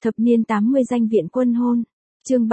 Thập niên 80 danh viện quân hôn. Chương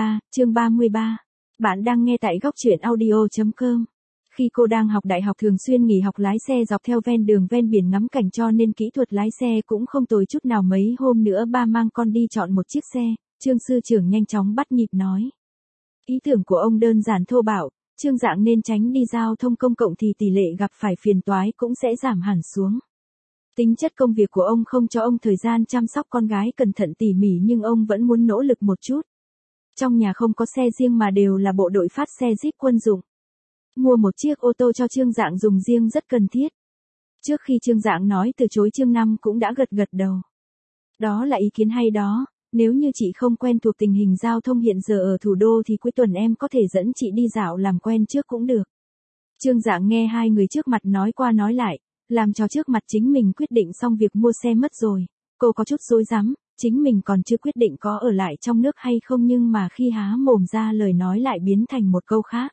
33. Bạn đang nghe tại góc truyện audio.com. Khi cô đang học đại học thường xuyên nghỉ học lái xe dọc theo ven đường ven biển ngắm cảnh cho nên kỹ thuật lái xe cũng không tồi chút nào. Mấy hôm nữa ba mang con đi chọn một chiếc xe, Trương sư trưởng nhanh chóng bắt nhịp nói. Ý tưởng của ông đơn giản thô bạo, Trương Dạng nên tránh đi giao thông công cộng thì tỷ lệ gặp phải phiền toái cũng sẽ giảm hẳn xuống. Tính chất công việc của ông không cho ông thời gian chăm sóc con gái cẩn thận tỉ mỉ nhưng ông vẫn muốn nỗ lực một chút. Trong nhà không có xe riêng mà đều là bộ đội phát xe Jeep quân dụng. Mua một chiếc ô tô cho Trương Dạng dùng riêng rất cần thiết. Trước khi Trương Dạng nói từ chối Trương Năm cũng đã gật đầu. Đó là ý kiến hay đó, nếu như chị không quen thuộc tình hình giao thông hiện giờ ở thủ đô thì cuối tuần em có thể dẫn chị đi dạo làm quen trước cũng được. Trương Dạng nghe hai người trước mặt nói qua nói lại, làm cho trước mặt chính mình quyết định xong việc mua xe mất rồi. Cô có chút rối rắm, chính mình còn chưa quyết định có ở lại trong nước hay không nhưng mà khi há mồm ra lời nói lại biến thành một câu khác.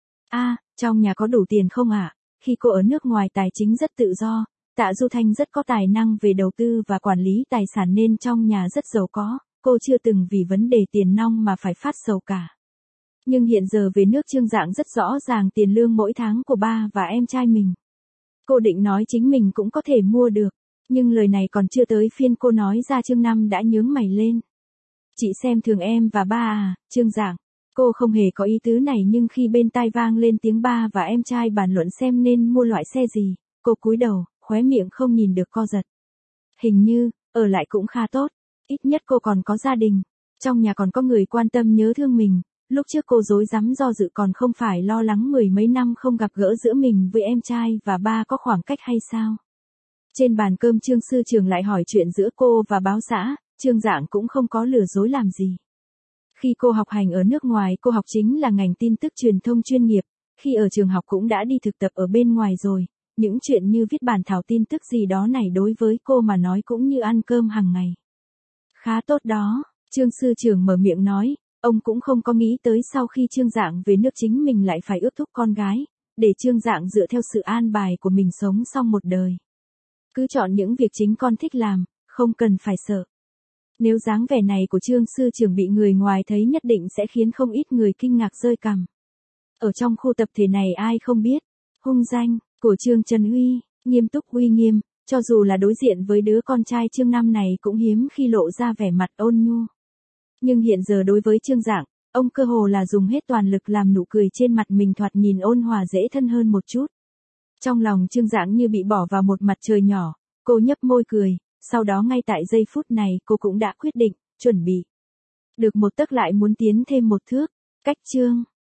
Trong nhà có đủ tiền không ạ? Khi cô ở nước ngoài tài chính rất tự do, Tạ Du Thanh rất có tài năng về đầu tư và quản lý tài sản nên trong nhà rất giàu có, cô chưa từng vì vấn đề tiền nong mà phải phát sầu cả. Nhưng hiện giờ về nước Trương Dạng rất rõ ràng tiền lương mỗi tháng của ba và em trai mình. Cô định nói chính mình cũng có thể mua được, nhưng lời này còn chưa tới phiên cô nói ra Trương Năm đã nhướng mày lên. Chị xem thường em và ba à, Trương Dạng. Cô không hề có ý tứ này nhưng khi bên tai vang lên tiếng ba và em trai bàn luận xem nên mua loại xe gì, cô cúi đầu, khóe miệng không nhìn được co giật. Hình như, ở lại cũng khá tốt, ít nhất cô còn có gia đình, trong nhà còn có người quan tâm nhớ thương mình. Lúc trước cô rối rắm do dự còn không phải lo lắng mười mấy năm không gặp gỡ giữa mình với em trai và ba có khoảng cách hay sao? Trên bàn cơm Trương sư trưởng lại hỏi chuyện giữa cô và báo xã, Trương Dạng cũng không có lừa dối làm gì. Khi cô học hành ở nước ngoài cô học chính là ngành tin tức truyền thông chuyên nghiệp, khi ở trường học cũng đã đi thực tập ở bên ngoài rồi, những chuyện như viết bản thảo tin tức gì đó này đối với cô mà nói cũng như ăn cơm hàng ngày. Khá tốt đó, Trương sư trưởng mở miệng nói. Ông cũng không có nghĩ tới sau khi Trương Dạng về nước chính mình lại phải ước thúc con gái, để Trương Dạng dựa theo sự an bài của mình sống xong một đời. Cứ chọn những việc chính con thích làm, không cần phải sợ. Nếu dáng vẻ này của Trương sư trưởng bị người ngoài thấy nhất định sẽ khiến không ít người kinh ngạc rơi cằm. Ở trong khu tập thể này ai không biết, hung danh của Trương Trần Uy, nghiêm túc uy nghiêm, cho dù là đối diện với đứa con trai Trương Năm này cũng hiếm khi lộ ra vẻ mặt ôn nhu. Nhưng hiện giờ đối với Trương Dạng, ông cơ hồ là dùng hết toàn lực làm nụ cười trên mặt mình thoạt nhìn ôn hòa dễ thân hơn một chút. Trong lòng Trương Dạng như bị bỏ vào một mặt trời nhỏ, cô nhấp môi cười, sau đó ngay tại giây phút này cô cũng đã quyết định, chuẩn bị. Được một tấc lại muốn tiến thêm một thước, cách Trương